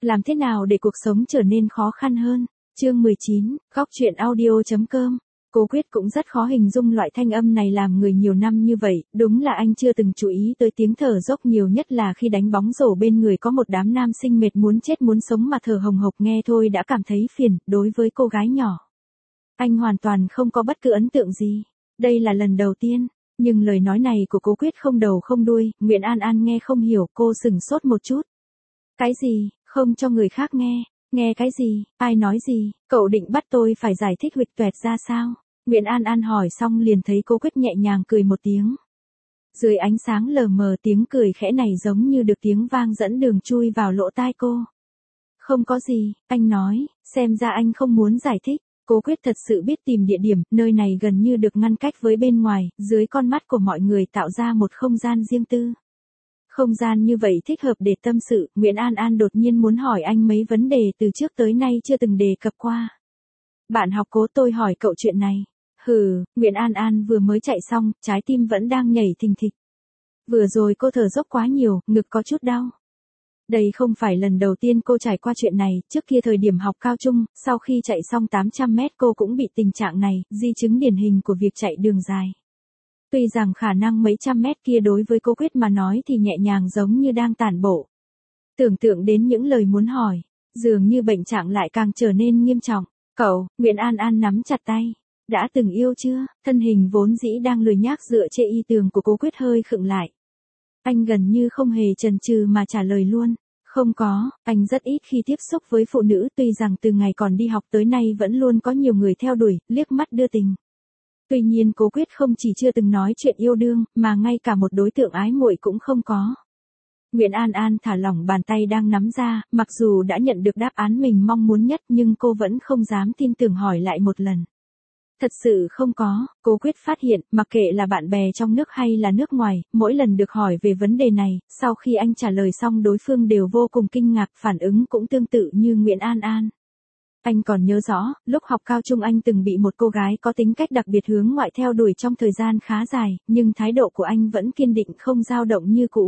Làm thế nào để cuộc sống trở nên khó khăn hơn? Chương 19, góc truyện audio.com. Cô Quyết cũng rất khó hình dung loại thanh âm này làm người nhiều năm như vậy, đúng là anh chưa từng chú ý tới tiếng thở dốc, nhiều nhất là khi đánh bóng rổ bên người có một đám nam sinh mệt muốn chết muốn sống mà thở hồng hộc, nghe thôi đã cảm thấy phiền. Đối với cô gái nhỏ, anh hoàn toàn không có bất cứ ấn tượng gì. Đây là lần đầu tiên, nhưng lời nói này của cô Quyết không đầu không đuôi, Nguyễn An An nghe không hiểu, cô sửng sốt một chút. Cái gì, không cho người khác nghe? Nghe cái gì, ai nói gì, cậu định bắt tôi phải giải thích huỵch toẹt ra sao? Nguyễn An An hỏi xong liền thấy cô Quyết nhẹ nhàng cười một tiếng. Dưới ánh sáng lờ mờ, tiếng cười khẽ này giống như được tiếng vang dẫn đường chui vào lỗ tai cô. Không có gì, anh nói, xem ra anh không muốn giải thích. Cô Quyết thật sự biết tìm địa điểm, nơi này gần như được ngăn cách với bên ngoài, dưới con mắt của mọi người tạo ra một không gian riêng tư. Không gian như vậy thích hợp để tâm sự. Nguyễn An An đột nhiên muốn hỏi anh mấy vấn đề từ trước tới nay chưa từng đề cập qua. Bạn học Cố, tôi hỏi cậu chuyện này. Nguyễn An An vừa mới chạy xong, trái tim vẫn đang nhảy thình thịch. Vừa rồi cô thở dốc quá nhiều, ngực có chút đau. Đây không phải lần đầu tiên cô trải qua chuyện này, trước kia thời điểm học cao trung, sau khi chạy xong 800 mét cô cũng bị tình trạng này, di chứng điển hình của việc chạy đường dài. Tuy rằng khả năng mấy trăm mét kia đối với cô Quyết mà nói thì nhẹ nhàng giống như đang tản bộ. Tưởng tượng đến những lời muốn hỏi, dường như bệnh trạng lại càng trở nên nghiêm trọng. Cậu, Nguyễn An An nắm chặt tay. Đã từng yêu chưa? Thân hình vốn dĩ đang lười nhác dựa trên y tường của cô Quyết hơi khựng lại. Anh gần như không hề chần chừ mà trả lời luôn. Không có, anh rất ít khi tiếp xúc với phụ nữ, tuy rằng từ ngày còn đi học tới nay vẫn luôn có nhiều người theo đuổi, liếc mắt đưa tình. Tuy nhiên cô Quyết không chỉ chưa từng nói chuyện yêu đương, mà ngay cả một đối tượng ái muội cũng không có. Nguyễn An An thả lỏng bàn tay đang nắm ra, mặc dù đã nhận được đáp án mình mong muốn nhất nhưng cô vẫn không dám tin tưởng hỏi lại một lần. Thật sự không có, cô Quyết phát hiện, mặc kệ là bạn bè trong nước hay là nước ngoài, mỗi lần được hỏi về vấn đề này, sau khi anh trả lời xong đối phương đều vô cùng kinh ngạc, phản ứng cũng tương tự như Nguyễn An An. Anh còn nhớ rõ, lúc học cao trung anh từng bị một cô gái có tính cách đặc biệt hướng ngoại theo đuổi trong thời gian khá dài, nhưng thái độ của anh vẫn kiên định không dao động như cũ.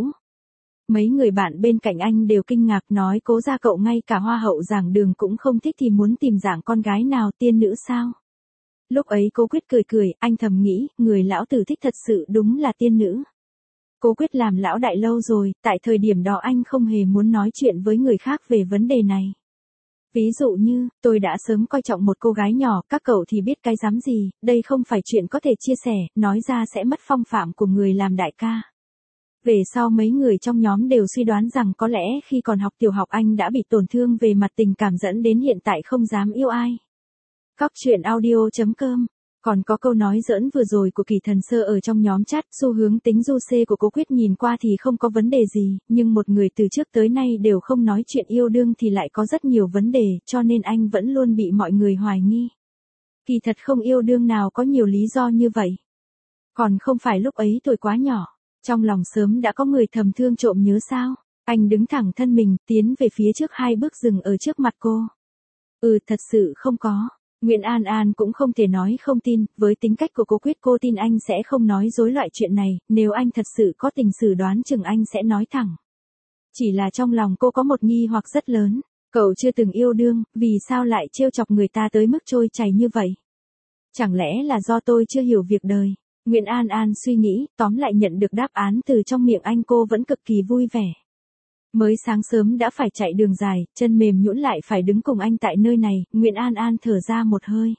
Mấy người bạn bên cạnh anh đều kinh ngạc nói cố ra cậu ngay cả hoa hậu giảng đường cũng không thích thì muốn tìm dạng con gái nào, tiên nữ sao? Lúc ấy cô Quyết cười cười, anh thầm nghĩ, người lão tử thích thật sự đúng là tiên nữ. Cô Quyết làm lão đại lâu rồi, tại thời điểm đó anh không hề muốn nói chuyện với người khác về vấn đề này. Ví dụ như, tôi đã sớm coi trọng một cô gái nhỏ, các cậu thì biết cái dám gì, đây không phải chuyện có thể chia sẻ, nói ra sẽ mất phong phạm của người làm đại ca. Về sau mấy người trong nhóm đều suy đoán rằng có lẽ khi còn học tiểu học anh đã bị tổn thương về mặt tình cảm dẫn đến hiện tại không dám yêu ai. Góc truyện audio.com. Còn có câu nói giỡn vừa rồi của Kỳ Thần Sơ ở trong nhóm chat, xu hướng tính du xê của cô Quyết nhìn qua thì không có vấn đề gì, nhưng một người từ trước tới nay đều không nói chuyện yêu đương thì lại có rất nhiều vấn đề, cho nên anh vẫn luôn bị mọi người hoài nghi. Kỳ thật không yêu đương nào có nhiều lý do như vậy. Còn không phải lúc ấy tuổi quá nhỏ, trong lòng sớm đã có người thầm thương trộm nhớ sao? Anh đứng thẳng thân mình, tiến về phía trước 2 bước dừng ở trước mặt cô. Thật sự không có. Nguyễn An An cũng không thể nói không tin, với tính cách của cô Quyết cô tin anh sẽ không nói dối loại chuyện này, nếu anh thật sự có tình xử đoán chừng anh sẽ nói thẳng. Chỉ là trong lòng cô có một nghi hoặc rất lớn, cậu chưa từng yêu đương, vì sao lại trêu chọc người ta tới mức trôi chảy như vậy? Chẳng lẽ là do tôi chưa hiểu việc đời? Nguyễn An An suy nghĩ, tóm lại nhận được đáp án từ trong miệng anh cô vẫn cực kỳ vui vẻ. Mới sáng sớm đã phải chạy đường dài, chân mềm nhũn lại phải đứng cùng anh tại nơi này, Nguyễn An An thở ra một hơi.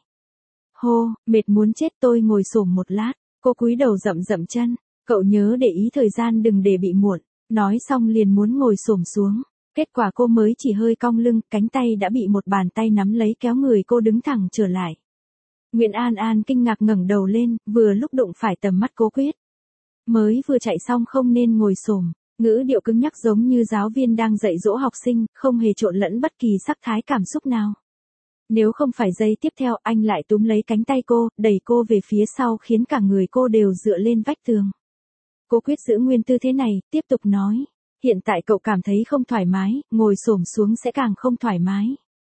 Hô, mệt muốn chết, tôi ngồi xổm một lát, cô cúi đầu dậm dậm chân, cậu nhớ để ý thời gian đừng để bị muộn, nói xong liền muốn ngồi xổm xuống, kết quả cô mới chỉ hơi cong lưng, cánh tay đã bị một bàn tay nắm lấy kéo người cô đứng thẳng trở lại. Nguyễn An An kinh ngạc ngẩng đầu lên, vừa lúc đụng phải tầm mắt cô Quyết. Mới vừa chạy xong không nên ngồi xổm. Ngữ điệu cứng nhắc giống như giáo viên đang dạy dỗ học sinh, không hề trộn lẫn bất kỳ sắc thái cảm xúc nào. Nếu không phải giây tiếp theo anh lại túm lấy cánh tay cô, đẩy cô về phía sau khiến cả người cô đều dựa lên vách tường. Cô Quyết giữ nguyên tư thế này, tiếp tục nói. Hiện tại cậu cảm thấy không thoải mái, ngồi xổm xuống sẽ càng không thoải mái.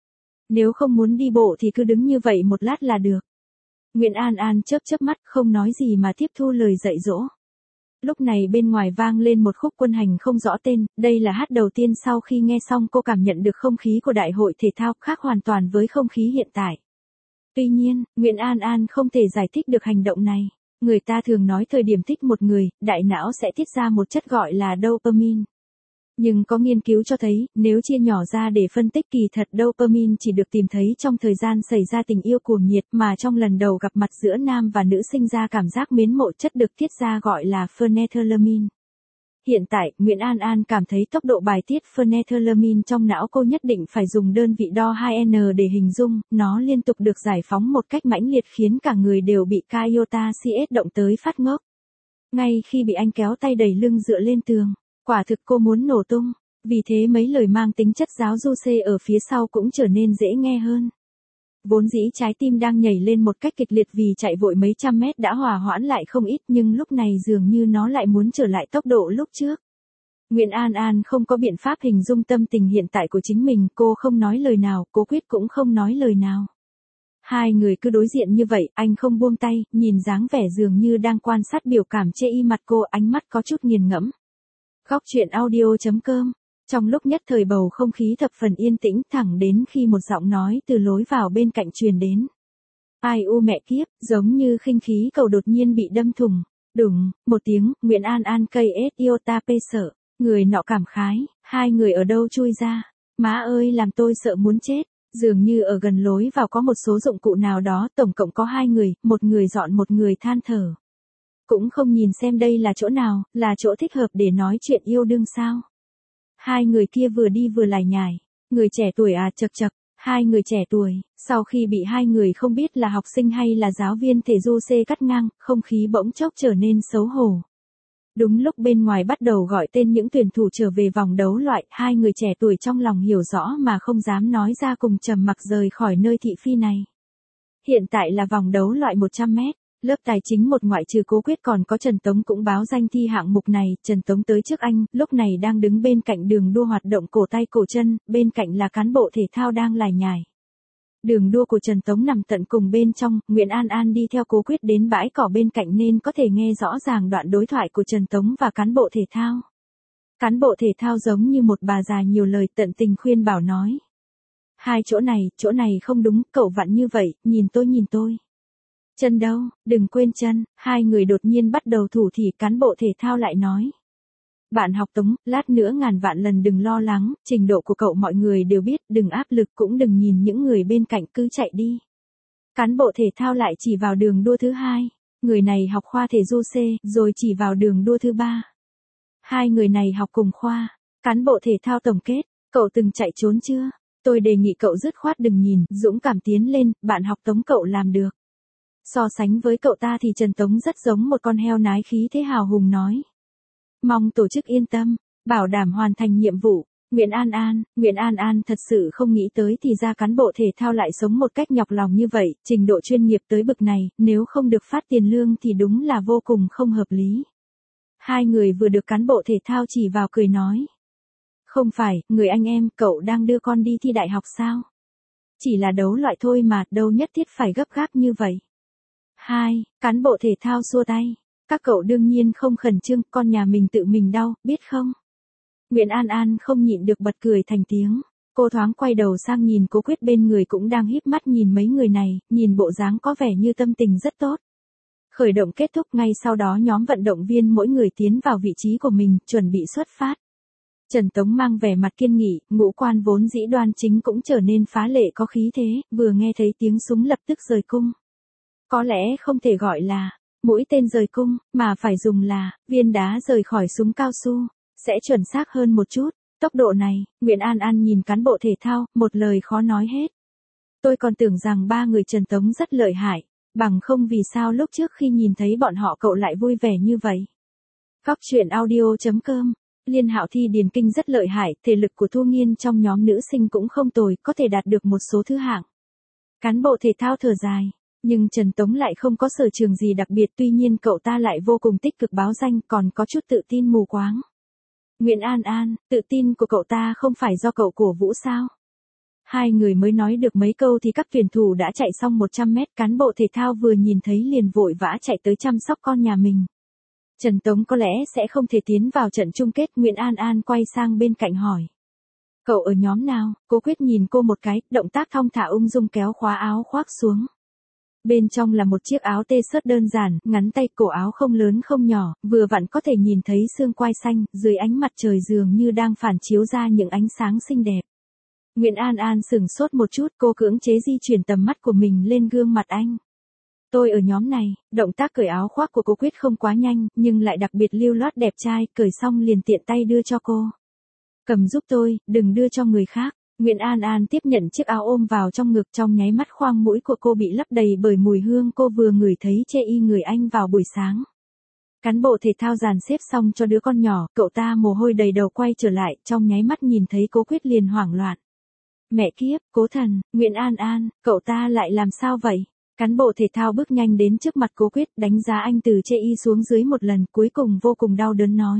Nếu không muốn đi bộ thì cứ đứng như vậy một lát là được. Nguyễn An An chớp chớp mắt không nói gì mà tiếp thu lời dạy dỗ. Lúc này bên ngoài vang lên một khúc quân hành không rõ tên, đây là hát đầu tiên sau khi nghe xong cô cảm nhận được không khí của đại hội thể thao khác hoàn toàn với không khí hiện tại. Tuy nhiên, Nguyễn An An không thể giải thích được hành động này. Người ta thường nói thời điểm thích một người, đại não sẽ tiết ra một chất gọi là dopamine. Nhưng có nghiên cứu cho thấy, nếu chia nhỏ ra để phân tích kỳ thật dopamine chỉ được tìm thấy trong thời gian xảy ra tình yêu cuồng nhiệt mà trong lần đầu gặp mặt giữa nam và nữ sinh ra cảm giác mến mộ chất được tiết ra gọi là phenethylamine. Hiện tại, Nguyễn An An cảm thấy tốc độ bài tiết phenethylamine trong não cô nhất định phải dùng đơn vị đo 2N để hình dung, nó liên tục được giải phóng một cách mãnh liệt khiến cả người đều bị Iota CS động tới phát ngốc. Ngay khi bị anh kéo tay đẩy lưng dựa lên tường, quả thực cô muốn nổ tung, vì thế mấy lời mang tính chất giáo du xê ở phía sau cũng trở nên dễ nghe hơn. Vốn dĩ trái tim đang nhảy lên một cách kịch liệt vì chạy vội mấy trăm mét đã hòa hoãn lại không ít nhưng lúc này dường như nó lại muốn trở lại tốc độ lúc trước. Nguyễn An An không có biện pháp hình dung tâm tình hiện tại của chính mình, cô không nói lời nào, Cố Quyết cũng không nói lời nào. Hai người cứ đối diện như vậy, anh không buông tay, nhìn dáng vẻ dường như đang quan sát biểu cảm chê y mặt cô, ánh mắt có chút nghiền ngẫm. Góc truyện audio.com. Trong lúc nhất thời bầu không khí thập phần yên tĩnh thẳng đến khi một giọng nói từ lối vào bên cạnh truyền đến. Ai u mẹ kiếp, giống như khinh khí cầu đột nhiên bị đâm thủng. Đùng, một tiếng, Nguyễn An An cây iota pê sợ. Người nọ cảm khái, hai người ở đâu chui ra. Má ơi làm tôi sợ muốn chết. Dường như ở gần lối vào có một số dụng cụ nào đó, tổng cộng có hai người, một người dọn một người than thở. Cũng không nhìn xem đây là chỗ nào, là chỗ thích hợp để nói chuyện yêu đương sao. Hai người kia vừa đi vừa lải nhải. Người trẻ tuổi à chậc chậc, hai người trẻ tuổi, sau khi bị hai người không biết là học sinh hay là giáo viên thể du xê cắt ngang, không khí bỗng chốc trở nên xấu hổ. Đúng lúc bên ngoài bắt đầu gọi tên những tuyển thủ trở về vòng đấu loại, hai người trẻ tuổi trong lòng hiểu rõ mà không dám nói ra cùng trầm mặc rời khỏi nơi thị phi này. Hiện tại là vòng đấu loại 100 mét. Lớp tài chính một ngoại trừ Cố Quyết còn có Trần Tống cũng báo danh thi hạng mục này, Trần Tống tới trước anh, lúc này đang đứng bên cạnh đường đua hoạt động cổ tay cổ chân, bên cạnh là cán bộ thể thao đang lải nhải. Đường đua của Trần Tống nằm tận cùng bên trong, Nguyễn An An đi theo Cố Quyết đến bãi cỏ bên cạnh nên có thể nghe rõ ràng đoạn đối thoại của Trần Tống và cán bộ thể thao. Cán bộ thể thao giống như một bà già nhiều lời tận tình khuyên bảo nói. Hai chỗ này không đúng, cậu vặn như vậy, nhìn tôi. Chân đâu, đừng quên chân, hai người đột nhiên bắt đầu thủ thì cán bộ thể thao lại nói. Bạn học Tống, lát nữa ngàn vạn lần đừng lo lắng, trình độ của cậu mọi người đều biết, đừng áp lực cũng đừng nhìn những người bên cạnh cứ chạy đi. Cán bộ thể thao lại chỉ vào đường đua thứ hai, người này học khoa thể du C, rồi chỉ vào đường đua thứ ba. Hai người này học cùng khoa, cán bộ thể thao tổng kết, cậu từng chạy trốn chưa? Tôi đề nghị cậu dứt khoát đừng nhìn, dũng cảm tiến lên, bạn học Tống cậu làm được. So sánh với cậu ta thì Trần Tống rất giống một con heo nái khí thế hào hùng nói. Mong tổ chức yên tâm, bảo đảm hoàn thành nhiệm vụ. Nguyễn An An thật sự không nghĩ tới thì ra cán bộ thể thao lại sống một cách nhọc lòng như vậy, trình độ chuyên nghiệp tới bực này, nếu không được phát tiền lương thì đúng là vô cùng không hợp lý. Hai người vừa được cán bộ thể thao chỉ vào cười nói. Không phải, người anh em, cậu đang đưa con đi thi đại học sao? Chỉ là đấu loại thôi mà, đâu nhất thiết phải gấp gáp như vậy. Hai, cán bộ thể thao xua tay. Các cậu đương nhiên không khẩn trương, con nhà mình tự mình đau, biết không? Nguyễn An An không nhịn được bật cười thành tiếng. Cô thoáng quay đầu sang nhìn Cố Quyết bên người cũng đang híp mắt nhìn mấy người này, nhìn bộ dáng có vẻ như tâm tình rất tốt. Khởi động kết thúc ngay sau đó nhóm vận động viên mỗi người tiến vào vị trí của mình, chuẩn bị xuất phát. Trần Tống mang vẻ mặt kiên nghị, ngũ quan vốn dĩ đoan chính cũng trở nên phá lệ có khí thế, vừa nghe thấy tiếng súng lập tức rời cung. Có lẽ không thể gọi là mũi tên rời cung, mà phải dùng là viên đá rời khỏi súng cao su, sẽ chuẩn xác hơn một chút. Tốc độ này, Nguyễn An An nhìn cán bộ thể thao, một lời khó nói hết. Tôi còn tưởng rằng ba người Trần Tống rất lợi hại, bằng không vì sao lúc trước khi nhìn thấy bọn họ cậu lại vui vẻ như vậy. Góc truyện audio.com. Liên Hạo thi điền kinh rất lợi hại, thể lực của Thu Nghiên trong nhóm nữ sinh cũng không tồi, có thể đạt được một số thứ hạng. Cán bộ thể thao thở dài. Nhưng Trần Tống lại không có sở trường gì đặc biệt, tuy nhiên cậu ta lại vô cùng tích cực báo danh, còn có chút tự tin mù quáng. Nguyễn An An, tự tin của cậu ta không phải do cậu cổ vũ sao? Hai người mới nói được mấy câu thì các tuyển thủ đã chạy xong 100 mét, cán bộ thể thao vừa nhìn thấy liền vội vã chạy tới chăm sóc con nhà mình. Trần Tống có lẽ sẽ không thể tiến vào trận chung kết. Nguyễn An An quay sang bên cạnh hỏi. Cậu ở nhóm nào? Cố Quyết nhìn cô một cái, động tác thong thả ung dung kéo khóa áo khoác xuống. Bên trong là một chiếc áo t-shirt đơn giản, ngắn tay, cổ áo không lớn không nhỏ, vừa vặn có thể nhìn thấy xương quai xanh, dưới ánh mặt trời dường như đang phản chiếu ra những ánh sáng xinh đẹp. Nguyễn An An sửng sốt một chút, cô cưỡng chế di chuyển tầm mắt của mình lên gương mặt anh. Tôi ở nhóm này. Động tác cởi áo khoác của Cố Quyết không quá nhanh, nhưng lại đặc biệt lưu loát đẹp trai, cởi xong liền tiện tay đưa cho cô. Cầm giúp tôi, đừng đưa cho người khác. Nguyễn An An tiếp nhận chiếc áo ôm vào trong ngực, trong nháy mắt khoang mũi của cô bị lấp đầy bởi mùi hương cô vừa ngửi thấy chê y người anh vào buổi sáng. Cán bộ thể thao dàn xếp xong cho đứa con nhỏ, cậu ta mồ hôi đầy đầu quay trở lại, trong nháy mắt nhìn thấy Cố Quyết liền hoảng loạn. Mẹ kiếp, Cố Thần, Nguyễn An An, cậu ta lại làm sao vậy? Cán bộ thể thao bước nhanh đến trước mặt Cố Quyết, đánh giá anh từ chê y xuống dưới một lần, cuối cùng vô cùng đau đớn nói.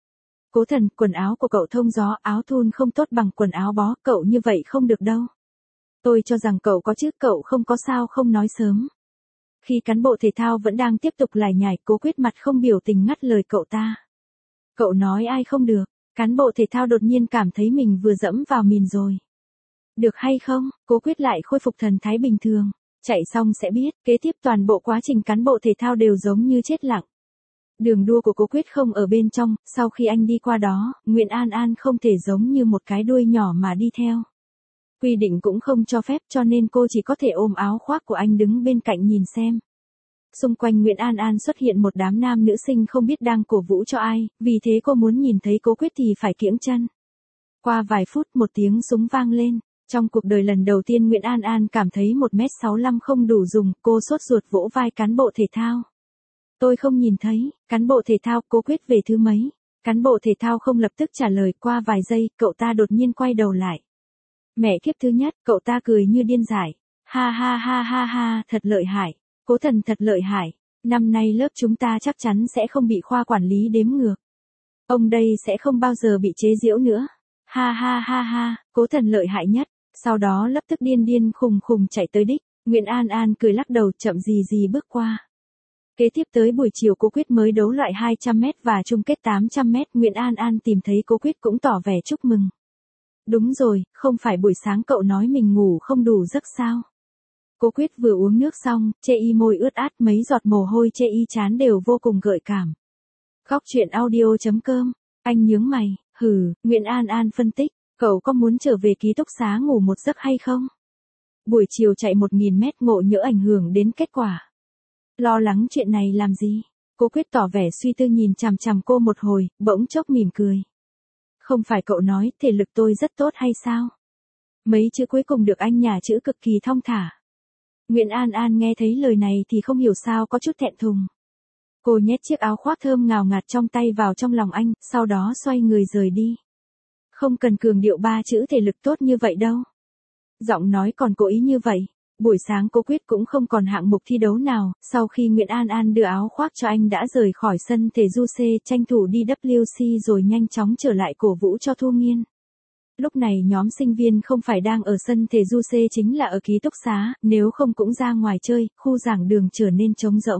Cố Thần, quần áo của cậu thông gió, áo thun không tốt bằng quần áo bó, cậu như vậy không được đâu. Tôi cho rằng cậu có chứ, cậu không có sao không nói sớm. Khi cán bộ thể thao vẫn đang tiếp tục lải nhải, Cố Quyết mặt không biểu tình ngắt lời cậu ta. Cậu nói ai không được? Cán bộ thể thao đột nhiên cảm thấy mình vừa dẫm vào mìn rồi. Được hay không? Cố Quyết lại khôi phục thần thái bình thường. Chạy xong sẽ biết, kế tiếp toàn bộ quá trình cán bộ thể thao đều giống như chết lặng. Đường đua của Cố Quyết không ở bên trong, sau khi anh đi qua đó, Nguyễn An An không thể giống như một cái đuôi nhỏ mà đi theo. Quy định cũng không cho phép, cho nên cô chỉ có thể ôm áo khoác của anh đứng bên cạnh nhìn xem. Xung quanh Nguyễn An An xuất hiện một đám nam nữ sinh không biết đang cổ vũ cho ai, vì thế cô muốn nhìn thấy Cố Quyết thì phải kiễng chân. Qua vài phút một tiếng súng vang lên. Trong cuộc đời lần đầu tiên Nguyễn An An cảm thấy 1m65 không đủ dùng, cô sốt ruột vỗ vai cán bộ thể thao. Tôi không nhìn thấy. Cán bộ thể thao, Cố Quyết về thứ mấy? Cán bộ thể thao không lập tức trả lời, qua vài giây, cậu ta đột nhiên quay đầu lại. Mẹ kiếp thứ nhất, cậu ta cười như điên dại. Ha ha ha ha ha, thật lợi hại. Cố Thần thật lợi hại. Năm nay lớp chúng ta chắc chắn sẽ không bị khoa quản lý đếm ngược. Ông đây sẽ không bao giờ bị chế giễu nữa. Ha ha ha ha, Cố Thần lợi hại nhất. Sau đó lập tức điên điên khùng khùng chạy tới đích. Nguyễn An An cười lắc đầu, chậm gì gì bước qua. Kế tiếp tới buổi chiều Cố Quyết mới đấu loại 200m và chung kết 800m. Nguyễn An An tìm thấy Cố Quyết cũng tỏ vẻ chúc mừng. Đúng rồi, không phải buổi sáng cậu nói mình ngủ không đủ giấc sao? Cố Quyết vừa uống nước xong, chê y môi ướt át, mấy giọt mồ hôi chê y trán đều vô cùng gợi cảm. Góc truyện audio.com. Anh nhướng mày, Nguyễn An An phân tích, cậu có muốn trở về ký túc xá ngủ một giấc hay không? Buổi chiều chạy 1000m ngộ nhỡ ảnh hưởng đến kết quả. Lo lắng chuyện này làm gì? Cố Quyết tỏ vẻ suy tư nhìn chằm chằm cô một hồi, bỗng chốc mỉm cười. Không phải cậu nói thể lực tôi rất tốt hay sao? Mấy chữ cuối cùng được anh nhả chữ cực kỳ thong thả. Nguyễn An An nghe thấy lời này thì không hiểu sao có chút thẹn thùng. Cô nhét chiếc áo khoác thơm ngào ngạt trong tay vào trong lòng anh, sau đó xoay người rời đi. Không cần cường điệu ba chữ thể lực tốt như vậy đâu. Giọng nói còn cố ý như vậy. Buổi sáng Cố Quyết cũng không còn hạng mục thi đấu nào, sau khi Nguyễn An An đưa áo khoác cho anh đã rời khỏi sân thể du C, tranh thủ đi WC rồi nhanh chóng trở lại cổ vũ cho Thu Nghiên. Lúc này nhóm sinh viên không phải đang ở sân thể du C chính là ở ký túc xá, nếu không cũng ra ngoài chơi, khu giảng đường trở nên trống rỗng.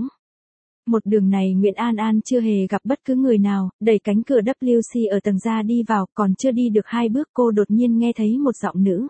Một đường này Nguyễn An An chưa hề gặp bất cứ người nào, đẩy cánh cửa WC ở tầng ra đi vào, còn chưa đi được 2 bước cô đột nhiên nghe thấy một giọng nữ.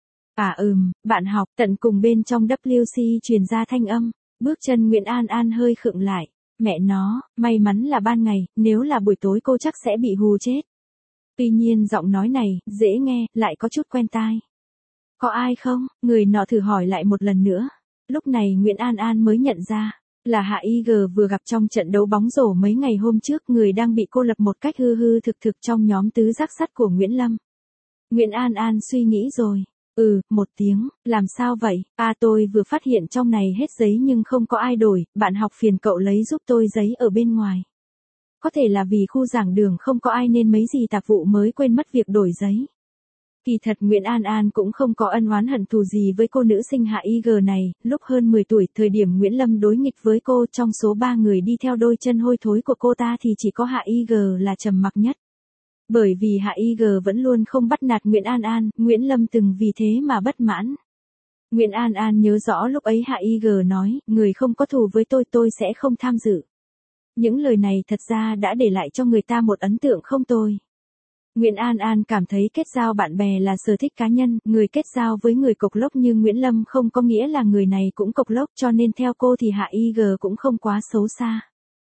Bạn học, tận cùng bên trong WC truyền ra thanh âm, bước chân Nguyễn An An hơi khựng lại. Mẹ nó, may mắn là ban ngày, nếu là buổi tối cô chắc sẽ bị hù chết. Tuy nhiên giọng nói này, dễ nghe, lại có chút quen tai. Có ai không? Người nọ thử hỏi lại một lần nữa. Lúc này Nguyễn An An mới nhận ra, là Hạ IG vừa gặp trong trận đấu bóng rổ mấy ngày hôm trước, người đang bị cô lập một cách hư hư thực thực trong nhóm tứ giác sắt của Nguyễn Lâm. Nguyễn An An suy nghĩ rồi. Một tiếng, làm sao vậy? Tôi vừa phát hiện trong này hết giấy nhưng không có ai đổi, bạn học phiền cậu lấy giúp tôi giấy ở bên ngoài. Có thể là vì khu giảng đường không có ai nên mấy dì tạp vụ mới quên mất việc đổi giấy. Kỳ thật Nguyễn An An cũng không có ân oán hận thù gì với cô nữ sinh Hạ IG này, lúc hơn 10 tuổi, thời điểm Nguyễn Lâm đối nghịch với cô, trong số 3 người đi theo đôi chân hôi thối của cô ta thì chỉ có Hạ IG là trầm mặc nhất. Bởi vì Hạ IG vẫn luôn không bắt nạt Nguyễn An An, Nguyễn Lâm từng vì thế mà bất mãn. Nguyễn An An nhớ rõ lúc ấy Hạ IG nói, người không có thù với tôi sẽ không tham dự. Những lời này thật ra đã để lại cho người ta một ấn tượng không tồi. Nguyễn An An cảm thấy kết giao bạn bè là sở thích cá nhân, người kết giao với người cộc lốc như Nguyễn Lâm không có nghĩa là người này cũng cộc lốc, cho nên theo cô thì Hạ IG cũng không quá xấu xa.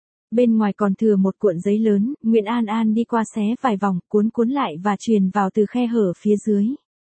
Bên ngoài còn thừa một cuộn giấy lớn, Nguyễn An An đi qua xé vài vòng, cuốn lại và truyền vào từ khe hở phía dưới.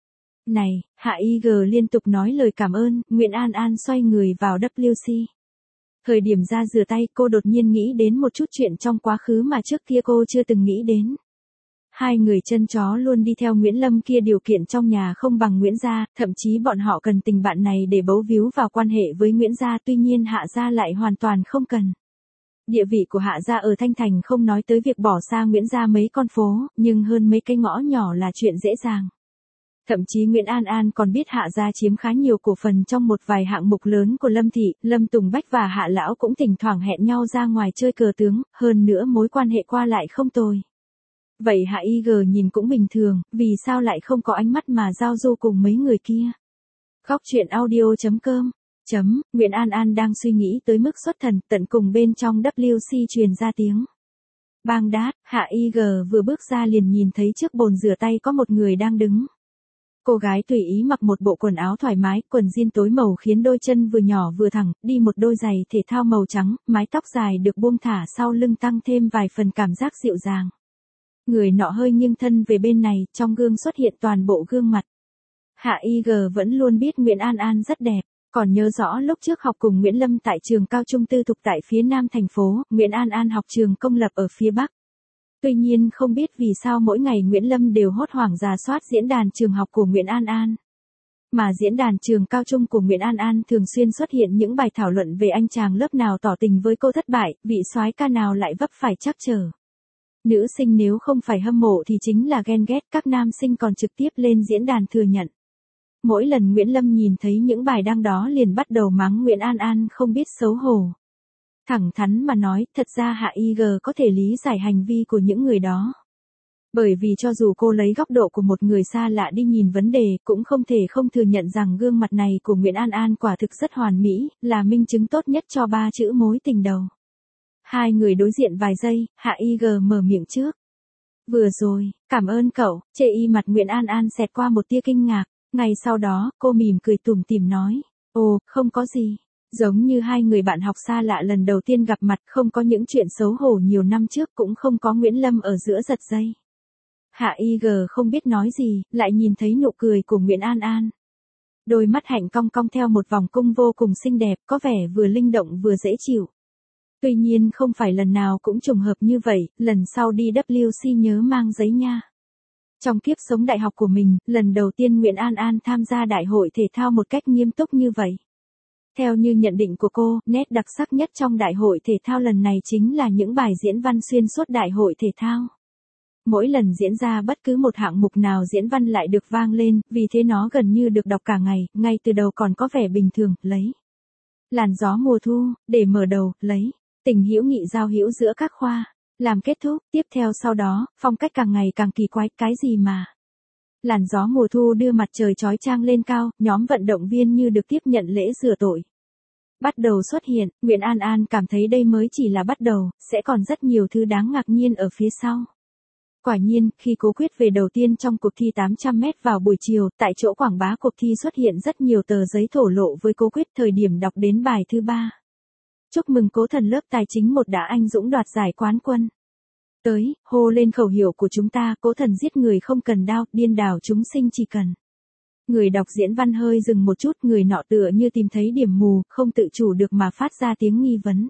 Này, Hạ IG liên tục nói lời cảm ơn, Nguyễn An An xoay người vào WC. Thời điểm ra rửa tay cô đột nhiên nghĩ đến một chút chuyện trong quá khứ mà trước kia cô chưa từng nghĩ đến. Hai người chân chó luôn đi theo Nguyễn Lâm kia điều kiện trong nhà không bằng Nguyễn gia, thậm chí bọn họ cần tình bạn này để bấu víu vào quan hệ với Nguyễn gia, tuy nhiên Hạ gia lại hoàn toàn không cần. Địa vị của Hạ gia ở Thanh Thành không nói tới việc bỏ xa Nguyễn gia mấy con phố, nhưng hơn mấy cái ngõ nhỏ là chuyện dễ dàng. Thậm chí Nguyễn An An còn biết Hạ gia chiếm khá nhiều cổ phần trong một vài hạng mục lớn của Lâm thị, Lâm Tùng Bách và Hạ lão cũng thỉnh thoảng hẹn nhau ra ngoài chơi cờ tướng, hơn nữa mối quan hệ qua lại không tồi. Vậy Hạ IG nhìn cũng bình thường, vì sao lại không có ánh mắt mà giao du cùng mấy người kia? Góc truyện audio.com Nguyễn An An đang suy nghĩ tới mức xuất thần, tận cùng bên trong WC truyền ra tiếng bang đát. Hạ IG vừa bước ra liền nhìn thấy trước bồn rửa tay có một người đang đứng. Cô gái tùy ý mặc một bộ quần áo thoải mái, quần jean tối màu khiến đôi chân vừa nhỏ vừa thẳng, đi một đôi giày thể thao màu trắng, mái tóc dài được buông thả sau lưng tăng thêm vài phần cảm giác dịu dàng. Người nọ hơi nghiêng thân về bên này, trong gương xuất hiện toàn bộ gương mặt. Hạ IG vẫn luôn biết Nguyễn An An rất đẹp, còn nhớ rõ lúc trước học cùng Nguyễn Lâm tại trường cao trung tư thục tại phía nam thành phố, Nguyễn An An học trường công lập ở phía bắc. Tuy nhiên không biết vì sao mỗi ngày Nguyễn Lâm đều hốt hoảng rà soát diễn đàn trường học của Nguyễn An An. Mà diễn đàn trường cao trung của Nguyễn An An thường xuyên xuất hiện những bài thảo luận về anh chàng lớp nào tỏ tình với cô thất bại, vị soái ca nào lại vấp phải trắc trở. Nữ sinh nếu không phải hâm mộ thì chính là ghen ghét, các nam sinh còn trực tiếp lên diễn đàn thừa nhận. Mỗi lần Nguyễn Lâm nhìn thấy những bài đăng đó liền bắt đầu mắng Nguyễn An An không biết xấu hổ. Thẳng thắn mà nói, thật ra Hạ IG có thể lý giải hành vi của những người đó. Bởi vì cho dù cô lấy góc độ của một người xa lạ đi nhìn vấn đề, cũng không thể không thừa nhận rằng gương mặt này của Nguyễn An An quả thực rất hoàn mỹ, là minh chứng tốt nhất cho 3 chữ mối tình đầu. Hai người đối diện vài giây, Hạ IG mở miệng trước. Vừa rồi, cảm ơn cậu, chê y mặt Nguyễn An An xẹt qua một tia kinh ngạc, ngay sau đó, cô mỉm cười tủm tỉm nói, ồ, không có gì. Giống như hai người bạn học xa lạ lần đầu tiên gặp mặt, không có những chuyện xấu hổ nhiều năm trước, cũng không có Nguyễn Lâm ở giữa giật dây. Hạ IG không biết nói gì, lại nhìn thấy nụ cười của Nguyễn An An. Đôi mắt hạnh cong cong theo một vòng cung vô cùng xinh đẹp, có vẻ vừa linh động vừa dễ chịu. Tuy nhiên không phải lần nào cũng trùng hợp như vậy, lần sau đi WC nhớ mang giấy nha. Trong kiếp sống đại học của mình, lần đầu tiên Nguyễn An An tham gia đại hội thể thao một cách nghiêm túc như vậy. Theo như nhận định của cô, nét đặc sắc nhất trong đại hội thể thao lần này chính là những bài diễn văn xuyên suốt đại hội thể thao. Mỗi lần diễn ra bất cứ một hạng mục nào diễn văn lại được vang lên, vì thế nó gần như được đọc cả ngày, ngay từ đầu còn có vẻ bình thường, lấy làn gió mùa thu, để mở đầu, lấy tình hữu nghị giao hữu giữa các khoa, làm kết thúc, tiếp theo sau đó, phong cách càng ngày càng kỳ quái, cái gì mà. Làn gió mùa thu đưa mặt trời chói chang lên cao, nhóm vận động viên như được tiếp nhận lễ rửa tội. Bắt đầu xuất hiện, Nguyễn An An cảm thấy đây mới chỉ là bắt đầu, sẽ còn rất nhiều thứ đáng ngạc nhiên ở phía sau. Quả nhiên, khi Cố Quyết về đầu tiên trong cuộc thi 800m vào buổi chiều, tại chỗ quảng bá cuộc thi xuất hiện rất nhiều tờ giấy thổ lộ với Cố Quyết thời điểm đọc đến bài thứ 3. Chúc mừng Cố thần lớp tài chính 1 đã anh dũng đoạt giải quán quân. Tới, hô lên khẩu hiệu của chúng ta, Cố thần giết người không cần đao, điên đảo chúng sinh chỉ cần. Người đọc diễn văn hơi dừng một chút, người nọ tựa như tìm thấy điểm mù, không tự chủ được mà phát ra tiếng nghi vấn.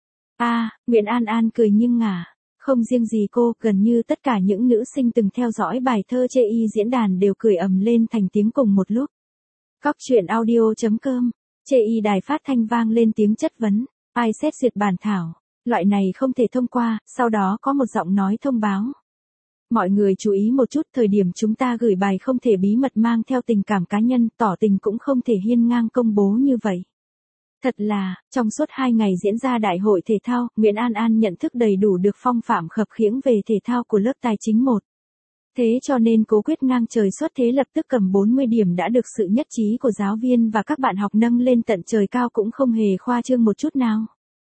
Nguyễn An An cười nghiêng ngả. Không riêng gì cô, gần như tất cả những nữ sinh từng theo dõi bài thơ chê y diễn đàn đều cười ầm lên thành tiếng cùng một lúc. Góc truyện audio.com, chê y đài phát thanh vang lên tiếng chất vấn. Ai xét duyệt bản thảo? Loại này không thể thông qua, sau đó có một giọng nói thông báo. Mọi người chú ý một chút, thời điểm chúng ta gửi bài không thể bí mật mang theo tình cảm cá nhân, tỏ tình cũng không thể hiên ngang công bố như vậy. Thật là, trong suốt 2 ngày diễn ra đại hội thể thao, Nguyễn An An nhận thức đầy đủ được phong phạm khập khiễng về thể thao của lớp tài chính 1. Thế cho nên Cố Quyết ngang trời xuất thế lập tức cầm 40 điểm đã được sự nhất trí của giáo viên và các bạn học nâng lên tận trời cao cũng không hề khoa trương một chút nào.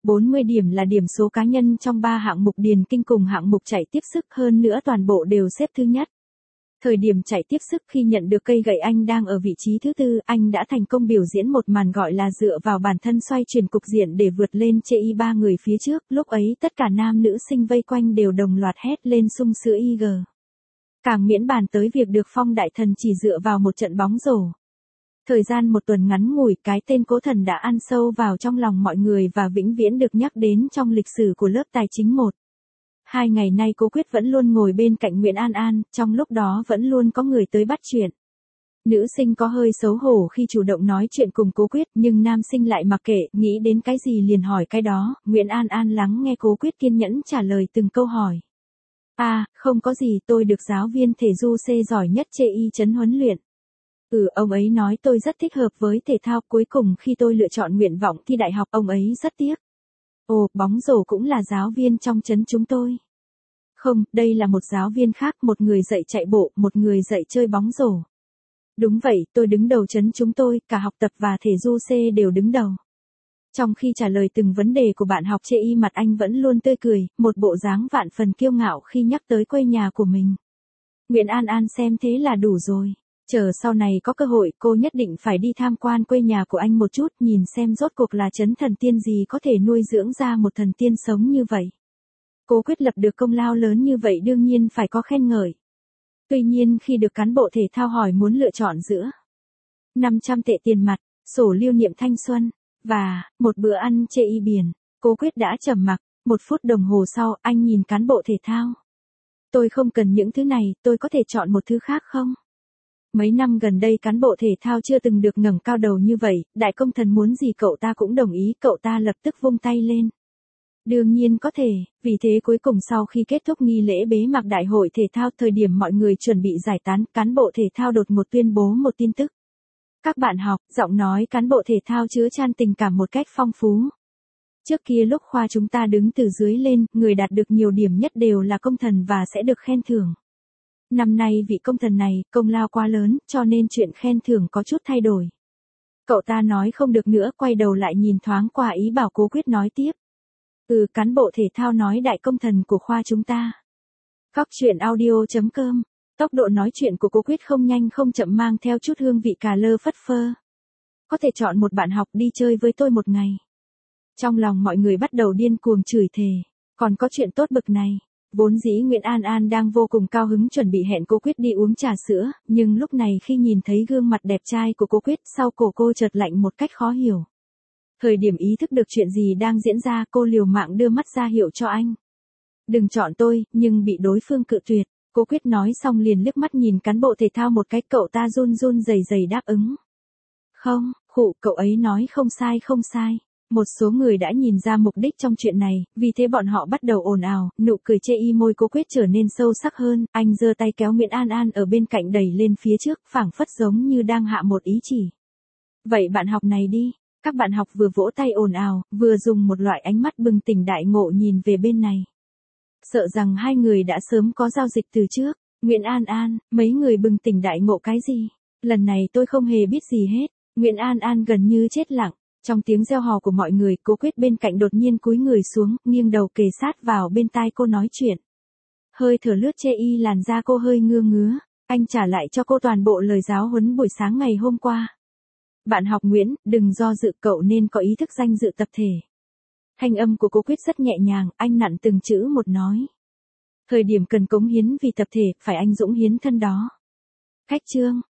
40 điểm là điểm số cá nhân trong 3 hạng mục điền kinh cùng hạng mục chạy tiếp sức, hơn nữa toàn bộ đều xếp thứ nhất. Thời điểm chạy tiếp sức khi nhận được cây gậy anh đang ở vị trí thứ tư, anh đã thành công biểu diễn một màn gọi là dựa vào bản thân xoay chuyển cục diện để vượt lên chê ba người phía trước, lúc ấy tất cả nam nữ sinh vây quanh đều đồng loạt hét lên sung sữa IG. Càng miễn bàn tới việc được phong đại thần chỉ dựa vào một trận bóng rổ. Thời gian một tuần ngắn ngủi, cái tên Cố Thần đã ăn sâu vào trong lòng mọi người và vĩnh viễn được nhắc đến trong lịch sử của lớp tài chính 1. 2 ngày nay Cố Quyết vẫn luôn ngồi bên cạnh Nguyễn An An, trong lúc đó vẫn luôn có người tới bắt chuyện. Nữ sinh có hơi xấu hổ khi chủ động nói chuyện cùng Cố Quyết, nhưng nam sinh lại mặc kệ, nghĩ đến cái gì liền hỏi cái đó. Nguyễn An An lắng nghe Cố Quyết kiên nhẫn trả lời từng câu hỏi. Không có gì, tôi được giáo viên thể du C giỏi nhất chê trấn huấn luyện. Ông ấy nói tôi rất thích hợp với thể thao, cuối cùng khi tôi lựa chọn nguyện vọng thi đại học, ông ấy rất tiếc. Bóng rổ cũng là giáo viên trong trấn chúng tôi. Không, đây là một giáo viên khác, một người dạy chạy bộ, một người dạy chơi bóng rổ. Đúng vậy, tôi đứng đầu trấn chúng tôi, cả học tập và thể du C đều đứng đầu. Trong khi trả lời từng vấn đề của bạn học chê mặt anh vẫn luôn tươi cười, một bộ dáng vạn phần kiêu ngạo khi nhắc tới quê nhà của mình. Nguyễn An An xem thế là đủ rồi. Chờ sau này có cơ hội cô nhất định phải đi tham quan quê nhà của anh một chút, nhìn xem rốt cuộc là trấn thần tiên gì có thể nuôi dưỡng ra một thần tiên sống như vậy. Cố Quyết lập được công lao lớn như vậy đương nhiên phải có khen ngợi. Tuy nhiên khi được cán bộ thể thao hỏi muốn lựa chọn giữa 500 tệ tiền mặt, sổ lưu niệm thanh xuân, và một bữa ăn chê biển, Cố Quyết đã trầm mặc. 1 phút đồng hồ sau, anh nhìn cán bộ thể thao. Tôi không cần những thứ này, tôi có thể chọn một thứ khác không? Mấy năm gần đây cán bộ thể thao chưa từng được ngẩng cao đầu như vậy, đại công thần muốn gì cậu ta cũng đồng ý, cậu ta lập tức vung tay lên. Đương nhiên có thể, vì thế cuối cùng sau khi kết thúc nghi lễ bế mạc đại hội thể thao, thời điểm mọi người chuẩn bị giải tán, cán bộ thể thao đột ngột tuyên bố một tin tức. Các bạn học, giọng nói cán bộ thể thao chứa chan tình cảm một cách phong phú. Trước kia lúc khoa chúng ta đứng từ dưới lên, người đạt được nhiều điểm nhất đều là công thần và sẽ được khen thưởng. Năm nay vị công thần này, công lao quá lớn, cho nên chuyện khen thưởng có chút thay đổi. Cậu ta nói không được nữa, quay đầu lại nhìn thoáng qua ý bảo Cố Quyết nói tiếp. Cán bộ thể thao nói đại công thần của khoa chúng ta. Góc truyện audio.com. Tốc độ nói chuyện của Cố Quyết không nhanh không chậm, mang theo chút hương vị cà lơ phất phơ. Có thể chọn một bạn học đi chơi với tôi một ngày. Trong lòng mọi người bắt đầu điên cuồng chửi thề. Còn có chuyện tốt bực này. Vốn dĩ Nguyễn An An đang vô cùng cao hứng chuẩn bị hẹn Cố Quyết đi uống trà sữa, nhưng lúc này khi nhìn thấy gương mặt đẹp trai của Cố Quyết, sau cổ cô chợt lạnh một cách khó hiểu. Thời điểm ý thức được chuyện gì đang diễn ra, cô liều mạng đưa mắt ra hiệu cho anh. Đừng chọn tôi, nhưng bị đối phương cự tuyệt. Cố Quyết nói xong liền liếc mắt nhìn cán bộ thể thao một cái, cậu ta run run rẩy rẩy đáp ứng. Không, cậu ấy nói không sai không sai. Một số người đã nhìn ra mục đích trong chuyện này, vì thế bọn họ bắt đầu ồn ào, nụ cười chê môi Cố Quyết trở nên sâu sắc hơn, anh giơ tay kéo Nguyễn An An ở bên cạnh đẩy lên phía trước, phảng phất giống như đang hạ một ý chỉ. Vậy bạn học này đi. Các bạn học vừa vỗ tay ồn ào, vừa dùng một loại ánh mắt bừng tỉnh đại ngộ nhìn về bên này. Sợ rằng hai người đã sớm có giao dịch từ trước. Nguyễn An An, mấy người bừng tỉnh đại ngộ cái gì? Lần này tôi không hề biết gì hết. Nguyễn An An gần như chết lặng. Trong tiếng reo hò của mọi người, Cố Quyết bên cạnh đột nhiên cúi người xuống, nghiêng đầu kề sát vào bên tai cô nói chuyện. Hơi thở lướt chê làn da cô hơi ngứa ngứa. Anh trả lại cho cô toàn bộ lời giáo huấn buổi sáng ngày hôm qua. Bạn học Nguyễn, đừng do dự, cậu nên có ý thức danh dự tập thể. Thanh âm của Cố Quyết rất nhẹ nhàng, anh nặn từng chữ một nói. Thời điểm cần cống hiến vì tập thể, phải anh dũng hiến thân đó. Khách chương,